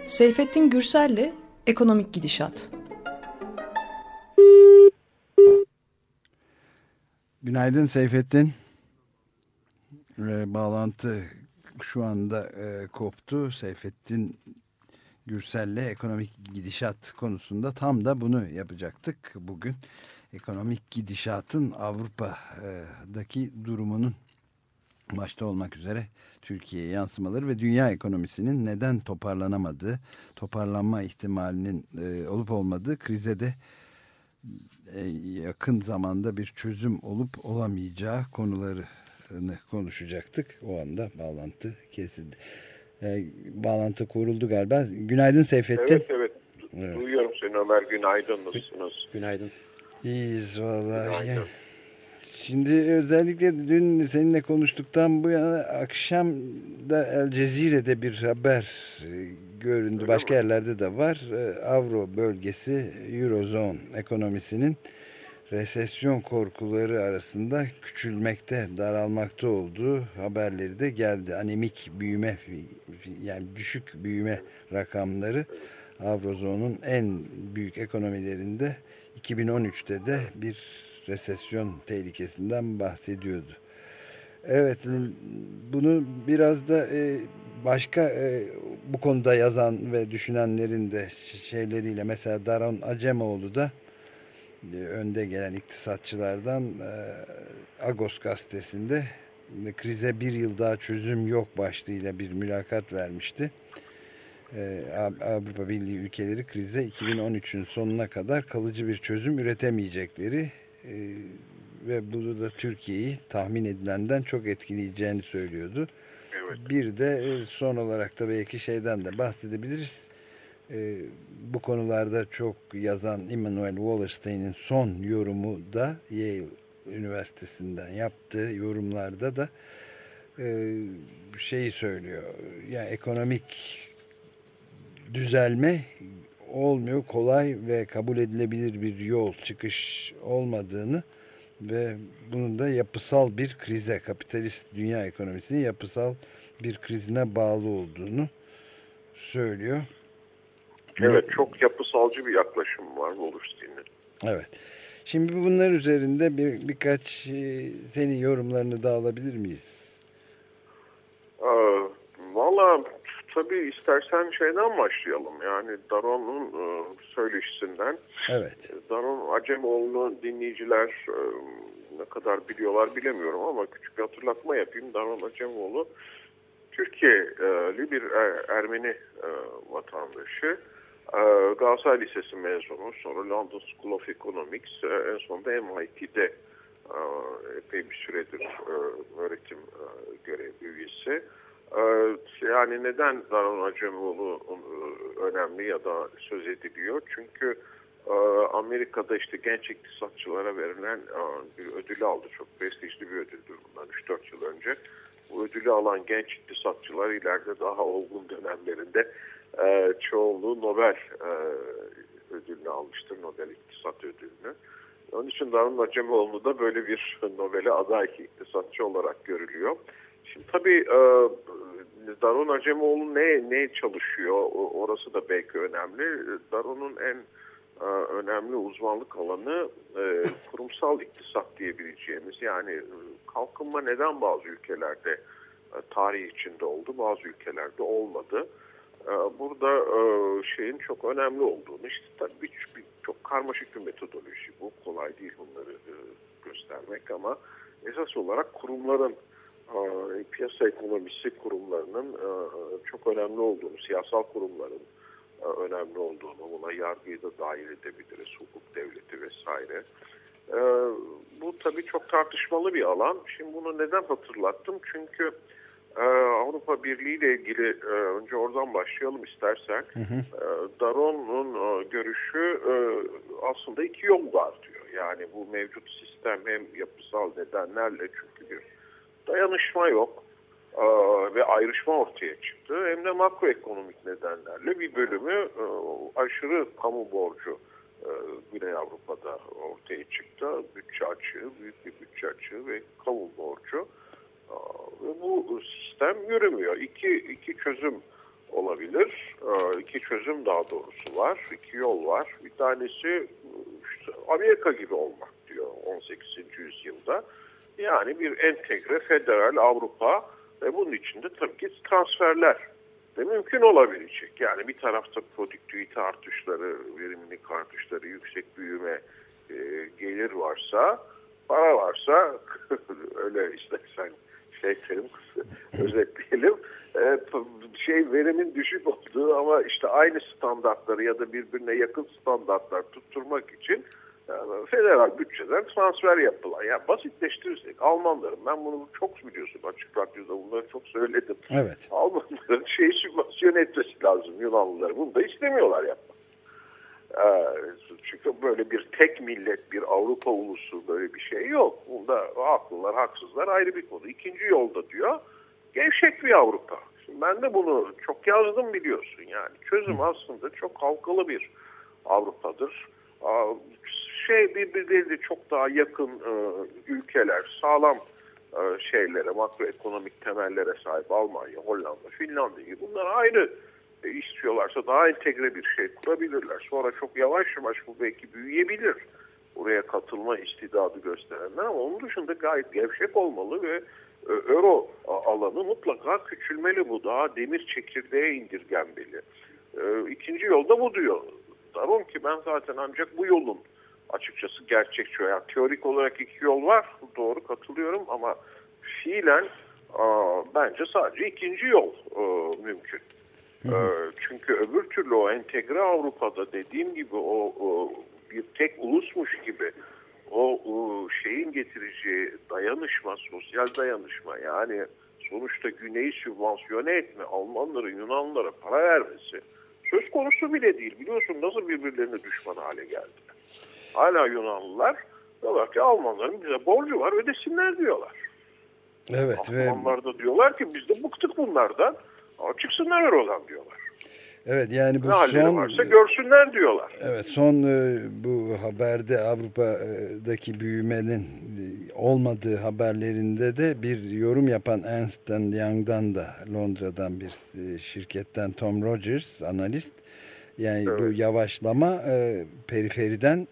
Seyfettin Gürsel'le Ekonomik Gidişat. Günaydın Seyfettin. Bağlantı şu anda koptu. Seyfettin Gürsel'le ekonomik gidişat konusunda tam da bunu yapacaktık bugün. Ekonomik gidişatın Avrupa'daki durumunun başta olmak üzere Türkiye'ye yansımaları ve dünya ekonomisinin neden toparlanamadığı, toparlanma ihtimalinin olup olmadığı, krize de yakın zamanda bir çözüm olup olamayacağı konularını konuşacaktık. O anda bağlantı kesildi. Bağlantı kuruldu galiba. Günaydın Seyfettin. Evet. Duyuyorum seni Ömer. Günaydın. Nasılsınız? Günaydın. İyiyiz vallahi. Şimdi özellikle dün seninle konuştuktan bu yana akşam da El Cezire'de bir haber göründü. Öyle başka mi? yerlerde de var. Avro bölgesi, Eurozone ekonomisinin resesyon korkuları arasında küçülmekte, daralmakta olduğu haberleri de geldi. Anemik büyüme, yani düşük büyüme rakamları Avrozone'un en büyük ekonomilerinde 2013'te de bir resesyon tehlikesinden bahsediyordu. Evet, bunu biraz da başka bu konuda yazan ve düşünenlerin de şeyleriyle, mesela Daron Acemoğlu da önde gelen iktisatçılardan Agos gazetesinde krize bir yıl daha çözüm yok başlığıyla bir mülakat vermişti. Avrupa Birliği ülkeleri krize 2013'ün sonuna kadar kalıcı bir çözüm üretemeyecekleri ve bunu da Türkiye'yi tahmin edilenden çok etkileyeceğini söylüyordu. Evet. Bir de son olarak da belki şeyden de bahsedebiliriz. Bu konularda çok yazan Immanuel Wallerstein'in son yorumu da Yale Üniversitesi'nden yaptığı yorumlarda da şeyi söylüyor. Yani ekonomik düzelme olmuyor, kolay ve kabul edilebilir bir yol, çıkış olmadığını ve bunun da yapısal bir krize, kapitalist dünya ekonomisinin yapısal bir krizine bağlı olduğunu söylüyor. Evet, çok yapısalcı bir yaklaşım var Wallerstein'in. Evet. Şimdi bunlar üzerinde birkaç senin yorumlarını da alabilir miyiz? Valla tabii istersen şeyden başlayalım. Yani Daron'un söyleşisinden. Evet. Daron Acemoğlu'nu dinleyiciler ne kadar biliyorlar bilemiyorum ama küçük bir hatırlatma yapayım. Daron Acemoğlu Türkiye'li bir Ermeni vatandaşı. Galatasaray Lisesi mezunu, sonra London School of Economics, en sonunda MIT'de epey bir süredir öğretim görevi üyesi. Yani neden Daron Acemoğlu önemli ya da söz ediliyor? Çünkü Amerika'da işte genç iktisatçılara verilen bir ödülü aldı. Çok prestijli bir ödüldür bundan 3-4 yıl önce. Bu ödülü alan genç iktisatçılar ileride daha olgun dönemlerinde çoğunluğu Nobel ödülünü almıştır. Nobel İktisat Ödülünü. Onun için Daron Acemoğlu da böyle bir Nobel'e aday iktisatçı olarak görülüyor. Şimdi tabii Daron Acemoğlu ne çalışıyor? Orası da belki önemli. Daron'un en önemli uzmanlık alanı kurumsal iktisat diyebileceğimiz, yani kalkınma neden bazı ülkelerde tarih içinde oldu, bazı ülkelerde olmadı. Burada şeyin çok önemli olduğunu, işte tabii çok karmaşık bir metodoloji bu, kolay değil bunları göstermek ama esas olarak kurumların, piyasa ekonomisi kurumlarının çok önemli olduğunu, siyasal kurumların önemli olduğunu, buna yargıyı da dahil edebiliriz, hukuk devleti vesaire. Bu tabii çok tartışmalı bir alan. Şimdi bunu neden hatırlattım? Çünkü Avrupa Birliği ile ilgili önce oradan başlayalım istersen. Daron'un görüşü aslında iki yol var diyor. Yani bu mevcut sistem hem yapısal nedenlerle, çünkü bir dayanışma yok ve ayrışma ortaya çıktı, hem de makroekonomik nedenlerle bir bölümü aşırı kamu borcu Güney Avrupa'da ortaya çıktı. Bütçe açığı, büyük bir bütçe açığı ve kamu borcu. Ve bu sistem yürümüyor. İki çözüm olabilir. İki çözüm daha doğrusu var. İki yol var. Bir tanesi işte Amerika gibi olmak diyor 18. yüzyılda. Yani bir entegre federal Avrupa ve bunun içinde tabii ki transferler de mümkün olabilecek. Yani bir tarafta produktivite artışları, verimlilik artışları, yüksek büyüme, gelir varsa, para varsa öyle istersen özetleyelim. Verimin düşük olduğu ama işte aynı standartları ya da birbirine yakın standartlar tutturmak için federal bütçeden transfer yapılan. Yani basitleştirirsek Almanların, ben bunu çok biliyorsun açık radyoda bunları çok söyledim. Evet. Almanların sübvansiyon etmesi lazım Yunanlıları. Bunu da istemiyorlar yapmak. Çünkü böyle bir tek millet, bir Avrupa ulusu böyle bir şey yok. Bunda haklılar, haksızlar ayrı bir konu. İkinci yolda diyor, gevşek bir Avrupa. Şimdi ben de bunu çok yazdım biliyorsun yani. Çözüm aslında çok halkalı bir Avrupa'dır. Birbirleri çok daha yakın ülkeler, sağlam şeylere, makroekonomik temellere sahip Almanya, Hollanda, Finlandiya gibi bunlar ayrı istiyorlarsa daha entegre bir şey kurabilirler. Sonra çok yavaş yavaş bu belki büyüyebilir. Oraya katılma istidadı gösterenler ama onun dışında gayet gevşek olmalı ve euro alanı mutlaka küçülmeli bu. Daha demir çekirdeğe indirgenmeli. İkinci yolda bu diyor. Daron ki ben zaten ancak bu yolun açıkçası gerçekçi. Yani teorik olarak iki yol var. Doğru katılıyorum ama fiilen bence sadece ikinci yol mümkün. Çünkü öbür türlü o entegre Avrupa'da dediğim gibi o bir tek ulusmuş gibi o şeyin getireceği dayanışma, sosyal dayanışma yani sonuçta Güney'i sübvansiyone etme, Almanların Yunanlılara para vermesi söz konusu bile değil. Biliyorsun nasıl birbirlerine düşman hale geldiler. Hala Yunanlılar diyorlar ki Almanların bize borcu var ödesinler diyorlar. Evet. Almanlar da diyorlar ki biz de bıktık bunlardan. Çıksınlar Euro'dan diyorlar. Evet yani bu ne halleri varsa görsünler diyorlar. Evet son bu haberde Avrupa'daki büyümenin olmadığı haberlerinde de bir yorum yapan Ernst Young'dan da Londra'dan bir şirketten Tom Rogers analist yani evet. Bu yavaşlama periferiden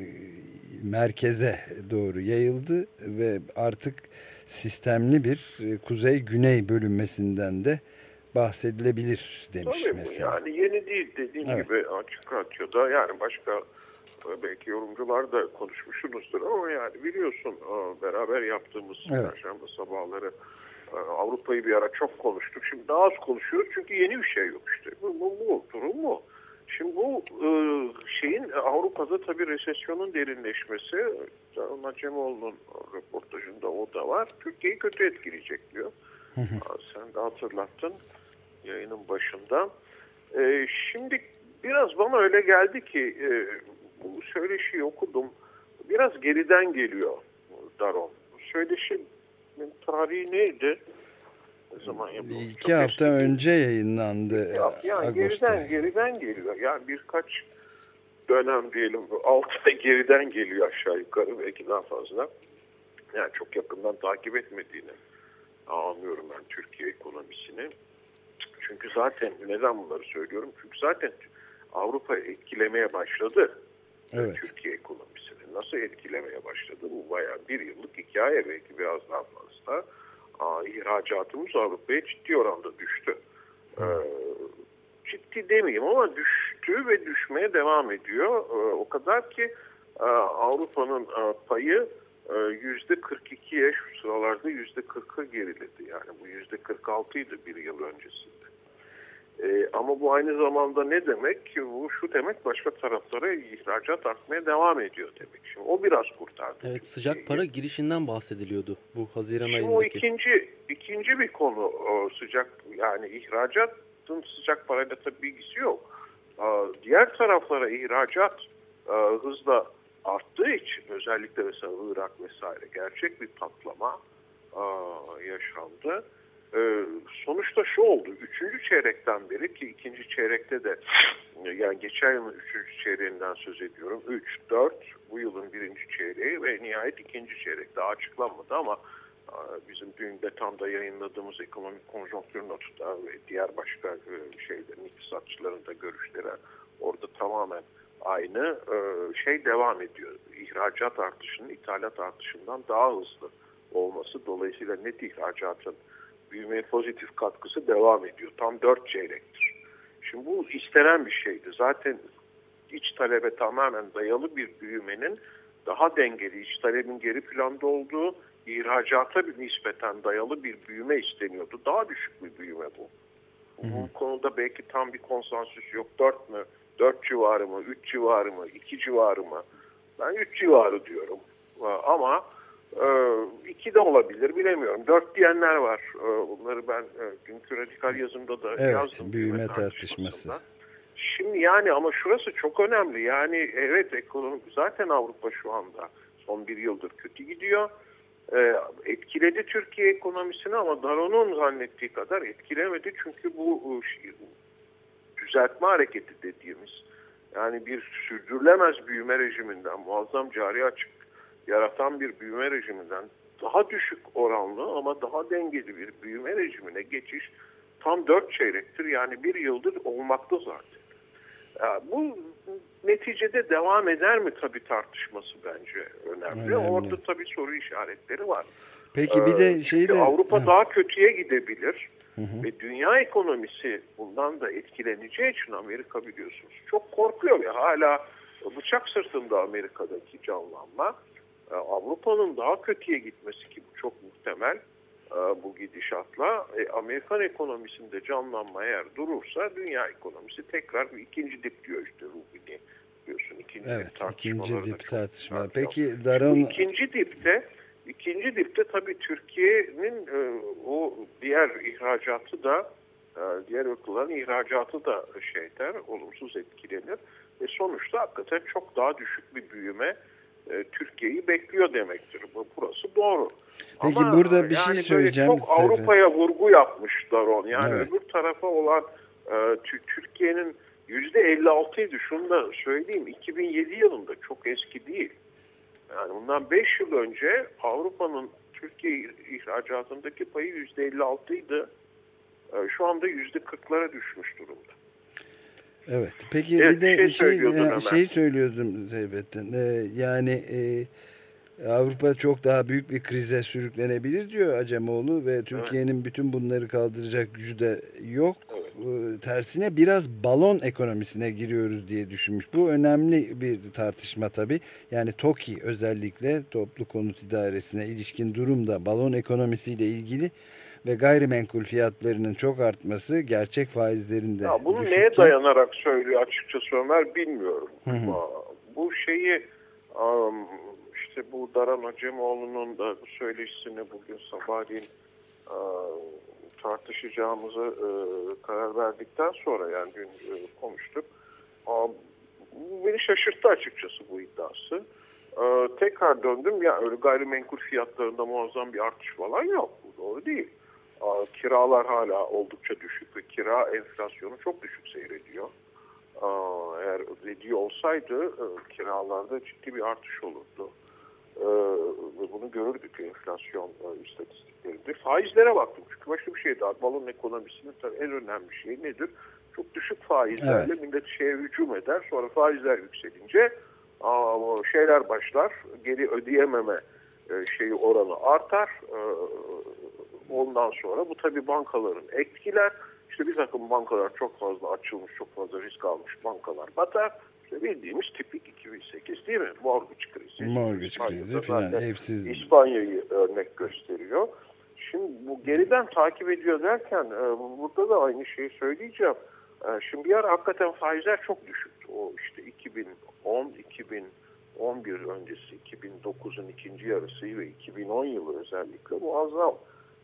merkeze doğru yayıldı ve artık sistemli bir kuzey-güney bölünmesinden de bahsedilebilir demiş. Tabii mesela. Yani yeni değil dediğim evet. gibi açık radyoda yani başka belki yorumcular da konuşmuşsunuzdur ama yani biliyorsun beraber yaptığımız Perşembe sabahları Avrupa'yı bir ara çok konuştuk. Şimdi daha az konuşuyoruz çünkü yeni bir şey yok işte. Bu durum mu? Şimdi bu Avrupa'da tabii resesyonun derinleşmesi Canan Cemoğlu'nun röportajında o da var. Türkiye'yi kötü etkileyecek diyor. Sen de hatırlattın yayının başında. Şimdi biraz bana öyle geldi ki bu söyleşiyi okudum. Biraz geriden geliyor Daron. Söyleşinin tarihi neydi? Ne zaman yapıldı? 2 hafta önce yayınlandı. Yani geriden geliyor. Yani birkaç dönem diyelim 6 ay geriden geliyor aşağı yukarı belki daha fazla. Yani çok yakından takip etmediğini anlıyorum ben Türkiye ekonomisini. Çünkü zaten neden bunları söylüyorum? Çünkü zaten Avrupa etkilemeye başladı. Evet. Türkiye ekonomisini. Nasıl etkilemeye başladı? Bu bayağı bir yıllık hikaye belki biraz daha fazla. İhracatımız Avrupa'ya ciddi oranda düştü. Ciddi demeyeyim ama düştü ve düşmeye devam ediyor. O kadar ki Avrupa'nın payı %42'ye şu sıralarda %40'a geriledi. Yani bu %46'ydı bir yıl öncesinde. Ama bu aynı zamanda ne demek? Bu şu demek başka taraflara ihracat artmaya devam ediyor demek. Şimdi o biraz kurtardı. Evet sıcak para girişinden bahsediliyordu bu Haziran ayındaki. O ikinci bir konu sıcak yani ihracatın sıcak parayla tabii bilgisi yok. Diğer taraflara ihracat hızla arttığı için özellikle mesela Irak vesaire gerçek bir patlama yaşandı. Sonuçta şu oldu. 3. çeyrekten beri ki 2. çeyrekte de yani geçen yılın 3. çeyreğinden söz ediyorum. 3, 4 bu yılın 1. çeyreği ve nihayet 2. çeyrek daha açıklanmadı ama Bizim dün de tam da yayınladığımız ekonomik konjonktür notu da ve diğer başka şeylerin, iktisatçıların da görüşleri orada tamamen aynı şey devam ediyor. İhracat artışının ithalat artışından daha hızlı olması, dolayısıyla net ihracatın büyümeye pozitif katkısı devam ediyor. Tam 4 çeyrektir. Şimdi bu istenen bir şeydi. Zaten iç talebe tamamen dayalı bir büyümenin daha dengeli, iç talebin geri planda olduğu, ihracata bir nispeten dayalı bir büyüme isteniyordu. Daha düşük bir büyüme bu. Bu konuda belki tam bir konsensüs yok. 4 mü? 4 civarı mı? 3 civarı mı? 2 civarı mı? Ben 3 civarı diyorum. Ama 2 de olabilir, bilemiyorum. 4 diyenler var. Bunları ben günkü radikal yazımda da yazdım. Büyüme tartışması. Şimdi yani ama şurası çok önemli. Yani evet, ekonomi zaten Avrupa şu anda son bir yıldır kötü gidiyor. Etkiledi Türkiye ekonomisini ama Daron'un zannettiği kadar etkilemedi. Çünkü bu düzeltme hareketi dediğimiz, yani bir sürdürülemez büyüme rejiminden, muazzam cari açık yaratan bir büyüme rejiminden daha düşük oranlı ama daha dengeli bir büyüme rejimine geçiş tam 4 çeyrektir. Yani bir yıldır olmakta zaten. Bu neticede devam eder mi tabii tartışması bence önemli. Orada tabii soru işaretleri var. Peki bir de şeyi de Avrupa daha kötüye gidebilir. Ve dünya ekonomisi bundan da etkileneceği için Amerika biliyorsunuz çok korkuyor ve hala bıçak sırtında Amerika'daki canlanma. Avrupa'nın daha kötüye gitmesi, ki bu çok muhtemel bu gidişatla, Amerikan ekonomisinde canlanma eğer durursa dünya ekonomisi tekrar bir ikinci dip diyor işte Rubin'i biliyorsun. İkinci dip tartışma. Peki Daron... İkinci dipte tabii Türkiye'nin o diğer ihracatı da, diğer ülkelerin ihracatı da olumsuz etkilenir. Ve sonuçta hakikaten çok daha düşük bir büyüme Türkiye'yi bekliyor demektir. Burası doğru. Peki ama burada bir şey söyleyeceğim. Çok Avrupa'ya vurgu yapmış Daron. Yani öbür tarafa olan Türkiye'nin %56'ydı. Şunu da söyleyeyim. 2007 yılında, çok eski değil. Yani bundan 5 yıl önce Avrupa'nın Türkiye ihracatındaki payı %56'ydı. Şu anda %40'lara düşmüş durumda. Evet. Peki bir de şey söylüyordum Zeybettin. Yani Avrupa çok daha büyük bir krize sürüklenebilir diyor Acemoğlu ve Türkiye'nin bütün bunları kaldıracak gücü de yok. Tersine biraz balon ekonomisine giriyoruz diye düşünmüş. Bu önemli bir tartışma tabii. Yani TOKİ özellikle Toplu Konut İdaresi'ne ilişkin durumda balon ekonomisiyle ilgili ve gayrimenkul fiyatlarının çok artması, gerçek faizlerin de bunu düşükken... neye dayanarak söylüyor açıkçası Ömer, bilmiyorum. Bu şeyi işte bu Daron Acemoğlu'nun da bu söyleşisini bugün sabahleyin tartışacağımızı karar verdikten sonra, yani dün konuştuk. Beni şaşırttı açıkçası bu iddiası. Tekrar döndüm, ya öyle gayrimenkul fiyatlarında muazzam bir artış falan yok. Bu doğru değil. Kiralar hala oldukça düşük ve kira enflasyonu çok düşük seyrediyor. Eğer ediyor olsaydı kiralarda ciddi bir artış olurdu. Ve bunu görürdük enflasyon istatistiklerinde. Faizlere baktım çünkü başka bir şey daha. Balon ekonomisinin tabii en önemli şey nedir? Çok düşük faizlerle millet şeye hücum eder. Sonra faizler yükselince şeyler başlar. Geri ödeyememe oranı artar. Ondan sonra bu tabii bankaların etkiler. İşte bir takım bankalar çok fazla açılmış, çok fazla risk almış bankalar batar. İşte bildiğimiz tipik 2008 değil mi? Mortgage krizi falan, evsizlik. İspanya'yı örnek gösteriyor. Şimdi bu geriden takip ediyor derken burada da aynı şeyi söyleyeceğim. Şimdi bir ara hakikaten faizler çok düşüktü. O işte 2010, 2011 öncesi, 2009'un ikinci yarısı ve 2010 yılı özellikle muazzam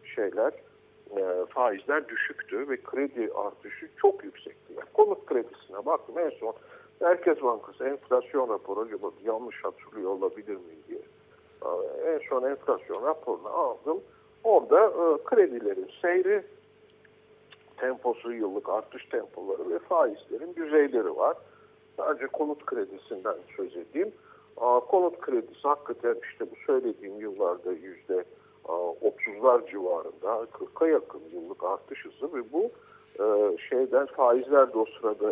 faizler düşüktü ve kredi artışı çok yüksekti. Yani konut kredisine baktım en son Merkez Bankası enflasyon raporu, acaba yanlış hatırlıyor olabilir miyim diye. En son enflasyon raporunu aldım. Orada kredilerin seyri, temposu, yıllık artış tempoları ve faizlerin düzeyleri var. Sadece konut kredisinden söz edeyim. Konut kredisi hakikaten işte bu söylediğim yıllarda 30'lar civarında 40'a yakın yıllık artış hızı ve bu faizler de o sırada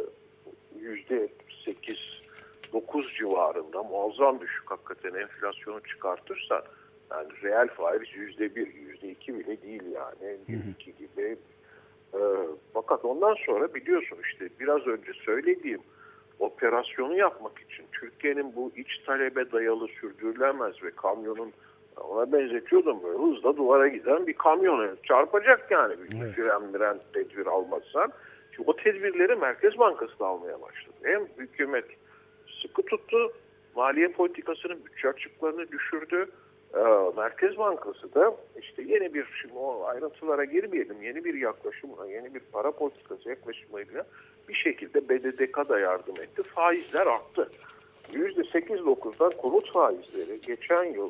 %8-9 civarında muazzam düşük, hakikaten enflasyonu çıkartırsan yani reel faiz %1, %2 bile değil yani %2 gibi. Fakat ondan sonra biliyorsun işte biraz önce söylediğim operasyonu yapmak için Türkiye'nin bu iç talebe dayalı sürdürülemez ve kamyonun, ona benzetiyordum, böyle hızla duvara giden bir kamyona çarpacak yani bir fren tedbir almazsan. Şimdi o tedbirleri Merkez Bankası da almaya başladı. Hem hükümet sıkı tuttu, maliye politikasının bütçe açıklarını düşürdü. Merkez Bankası da işte yeni bir, şimdi o ayrıntılara girmeyelim, yeni bir yaklaşımla, yeni bir para politikası yaklaşımıyla bir şekilde BDDK'da yardım etti. Faizler arttı. %8-9'dan konut faizleri geçen yıl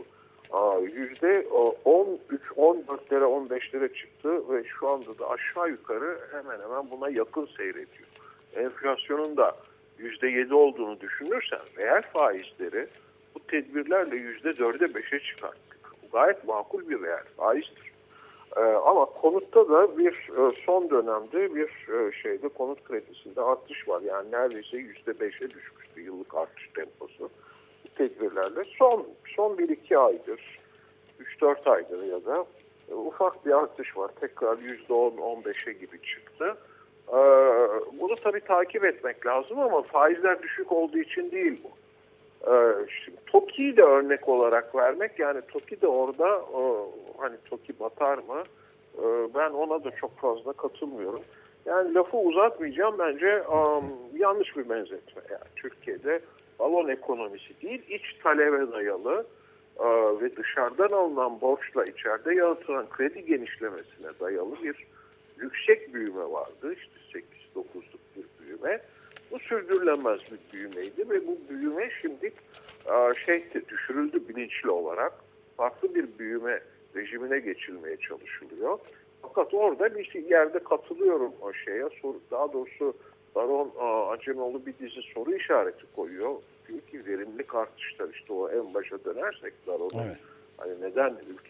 %13-14'lere 15'lere çıktı ve şu anda da aşağı yukarı hemen hemen buna yakın seyrediyor. Enflasyonun da %7 olduğunu düşünürsen reel faizleri bu tedbirlerle %4'e 5'e çıkarttık. Bu gayet makul bir reel faizdir. Ama konutta da bir son dönemde bir konut kredisinde artış var. Yani neredeyse %5'e düşmüştü yıllık artış temposu. Bu tedbirlerle son 1-2 aydır, 3-4 aydır ya da ufak bir artış var. Tekrar %10-15'e gibi çıktı. Bunu tabii takip etmek lazım ama faizler düşük olduğu için değil bu. Şimdi TOKİ'yi de örnek olarak vermek, yani TOKİ de orada hani TOKİ batar mı? Ben ona da çok fazla katılmıyorum. Yani lafı uzatmayacağım, bence yanlış bir benzetme. Yani Türkiye'de balon ekonomisi değil, iç talebe dayalı ve dışarıdan alınan borçla içeride yaratılan kredi genişlemesine dayalı bir yüksek büyüme vardı. İşte 8-9'luk bir büyüme. Bu sürdürülemez bir büyümeydi ve bu büyüme şimdi düşürüldü bilinçli olarak. Farklı bir büyüme rejimine geçilmeye çalışılıyor. Fakat orada bir yerde katılıyorum o şeye. Daha doğrusu Baron Acemoğlu bir dizi soru işareti koyuyor. Diyor ki verimlilik artışlar, işte o en başa dönersek Baron'un hani neden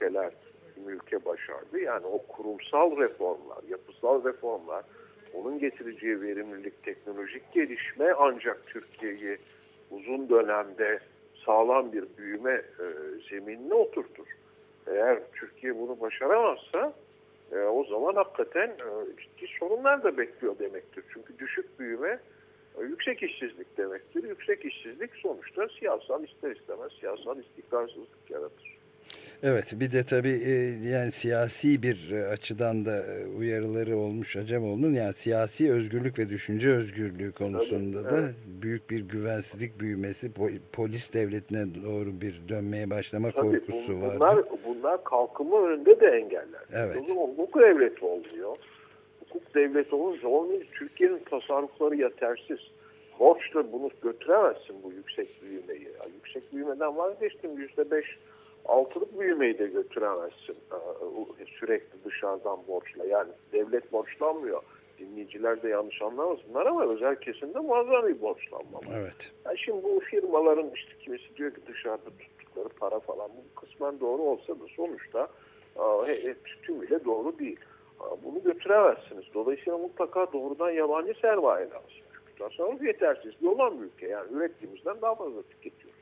ülke başardı? Yani o kurumsal reformlar, yapısal reformlar, onun getireceği verimlilik, teknolojik gelişme ancak Türkiye'yi uzun dönemde sağlam bir büyüme zeminine oturtur. Eğer Türkiye bunu başaramazsa o zaman hakikaten ciddi sorunlar da bekliyor demektir. Çünkü düşük büyüme yüksek işsizlik demektir. Yüksek işsizlik sonuçta ister istemez siyasal istikrarsızlık yaratır. Evet, bir de tabii yani siyasi bir açıdan da uyarıları olmuş Acemoğlu'nun, yani siyasi özgürlük ve düşünce özgürlüğü konusunda da büyük bir güvensizlik büyümesi, polis devletine doğru bir dönmeye başlama korkusu vardı. Bunlar kalkınma önünde de engeller. Evet. Hukuk devleti oluyor. Hukuk devleti olunca Türkiye'nin tasarrufları yetersiz. Borçla bunu götüremezsin, bu yüksek büyümeyi. Yani yüksek büyümeden vazgeçtim, %5-6'lık büyümeyi de götüremezsin sürekli dışarıdan borçla. Yani devlet borçlanmıyor. Dinleyiciler de yanlış anlamasınlar ama özel kesimde muazzam bir borçlanma var. Evet. Yani şimdi bu firmaların işte kimisi diyor ki dışarıda tuttukları para falan, bu kısmen doğru olsa da sonuçta tümüyle doğru değil. Bunu götüremezsiniz. Dolayısıyla mutlaka doğrudan yabancı sermaye lazım. Çünkü tasarruf yetersizliği olan bir ülke. Yani ürettiğimizden daha fazla tüketiyoruz.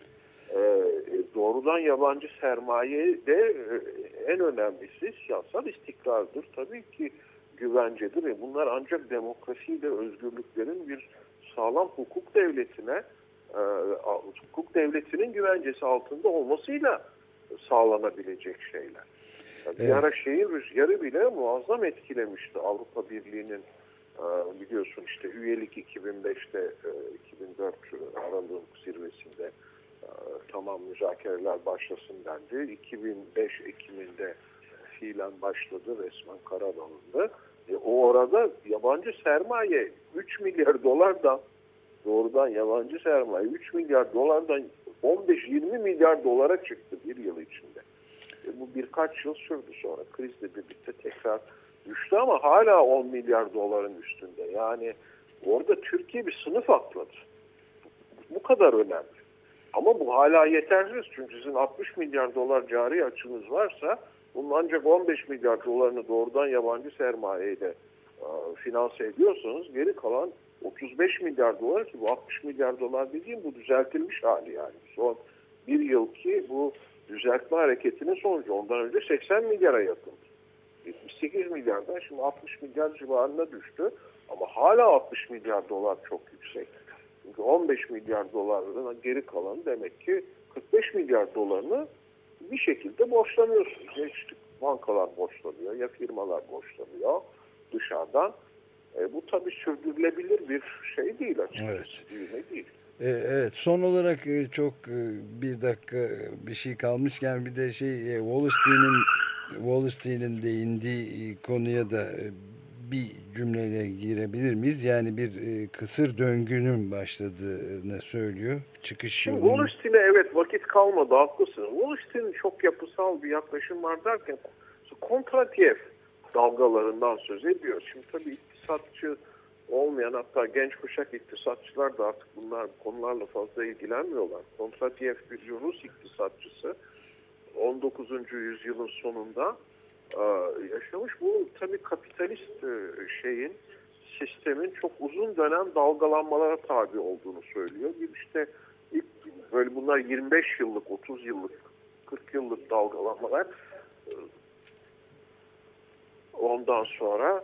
Doğrudan yabancı sermaye de en önemlisi siyasal istikrardır. Tabii ki güvencedir ve bunlar ancak demokrasiyle özgürlüklerin bir sağlam hukuk devletinin güvencesi altında olmasıyla sağlanabilecek şeyler. Bir ara şehir rüzgarı bile muazzam etkilemişti Avrupa Birliği'nin, biliyorsun işte üyelik 2005'te 2004 Aralık zirvesinde tamam müzakereler başlasın dendi. 2005 Ekim'inde fiilen başladı, resmen karar alındı. O orada yabancı sermaye 3 milyar dolardan, doğrudan yabancı sermaye 3 milyar dolardan 15-20 milyar dolara çıktı bir yıl içinde. Bu birkaç yıl sürdü, sonra krizle birlikte tekrar düştü ama hala 10 milyar doların üstünde. Yani orada Türkiye bir sınıf atladı. Bu kadar önemli. Ama bu hala yetersiz, çünkü sizin 60 milyar dolar cari açınız varsa bunun ancak 15 milyar dolarını doğrudan yabancı sermayeyle finanse ediyorsanız geri kalan 35 milyar dolar, ki bu 60 milyar dolar dediğim bu düzeltilmiş hali yani. Son bir yıl ki bu düzeltme hareketinin sonucu. Ondan önce 80 milyara yakın. 78 milyardan şimdi 60 milyar civarına düştü. Ama hala 60 milyar dolar çok yüksek. Çünkü 15 milyar dolardan geri kalan demek ki 45 milyar dolarını bir şekilde borçlanıyorsunuz. Ya işte bankalar borçlanıyor ya firmalar borçlanıyor dışarıdan. Bu tabii sürdürülebilir bir şey değil açıkçası. Evet. Büyüme değil. Evet, son olarak çok bir dakika bir şey kalmışken bir de Wallerstein'in değindiği konuya da bir cümleyle girebilir miyiz? Yani bir kısır döngünün başladığını söylüyor. Şimdi Wallerstein'e evet vakit kalmadı, haklısın. Wallerstein'in çok yapısal bir yaklaşım var derken Kondratyev dalgalarından söz ediyor. Şimdi tabii iktisatçı olmayan, hatta genç kuşak iktisatçılar da artık bu konularla fazla ilgilenmiyorlar. Kondratyev bir Rus iktisatçısı. 19. yüzyılın sonunda yaşamış. Bu tabii kapitalist sistemin çok uzun dönem dalgalanmalara tabi olduğunu söylüyor. İşte ilk böyle bunlar 25 yıllık, 30 yıllık, 40 yıllık dalgalanmalar. Ondan sonra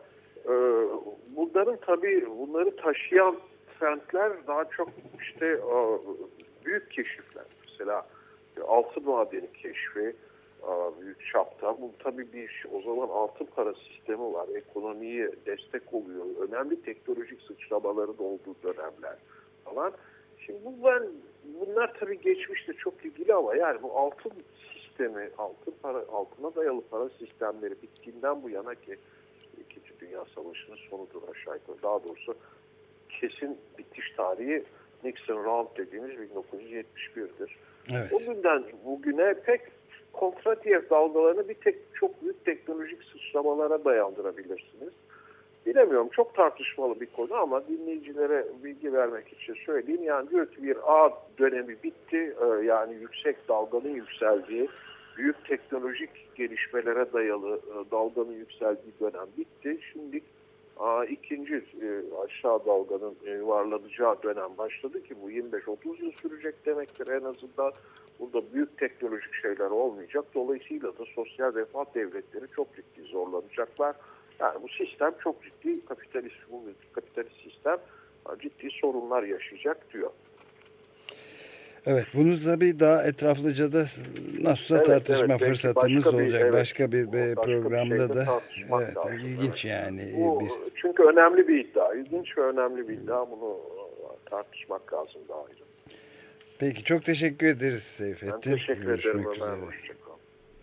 bunları taşıyan trendler daha çok işte büyük keşifler. Mesela altın madeni keşfi büyük çapta. Bu tabii o zaman altın para sistemi var. Ekonomiye destek oluyor. Önemli teknolojik sıçramaların olduğu dönemler falan. Şimdi bunlar tabii geçmişte çok ilgili ama yani bu altın sistemi, altına dayalı para sistemleri bittiğinden bu yana ki İkinci Dünya Savaşı'nın sonudur aşağı yukarı. Daha doğrusu kesin bitiş tarihi Nixon Round dediğimiz 1971'dir. Evet. O günden bugüne pek Kondratyev dalgalarını bir tek çok büyük teknolojik sıçramalara dayandırabilirsiniz. Bilemiyorum, çok tartışmalı bir konu ama dinleyicilere bilgi vermek için söyleyeyim. Yani diyor ki bir A dönemi bitti. Yani yüksek dalganın yükseldiği, büyük teknolojik gelişmelere dayalı dalganın yükseldiği dönem bitti. Şimdi ikinci aşağı dalganın yuvarlanacağı dönem başladı ki bu 25-30 yıl sürecek demektir en azından. Burada büyük teknolojik şeyler olmayacak. Dolayısıyla da sosyal refah devletleri çok ciddi zorlanacaklar. Yani bu sistem çok ciddi, kapitalist sistem ciddi sorunlar yaşayacak diyor. Evet, bunu tabii daha etraflıca da nasılsa tartışma fırsatımız olacak. Başka bir programda da. Evet, lazım. İlginç yani. Çünkü önemli bir iddia. İlginç ve önemli bir iddia. Bunu tartışmak lazım daha ayrı. Peki, çok teşekkür ederiz Seyfettin. Ben teşekkür ederim Ömer. Hoşçakalın.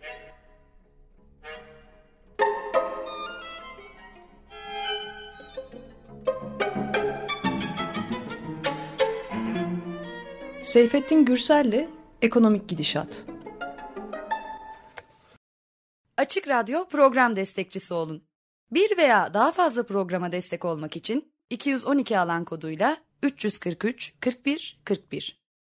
Seyfettin Gürsel'le Ekonomik Gidişat. Açık Radyo program destekçisi olun. Bir veya daha fazla programa destek olmak için 212 alan koduyla 343 41 41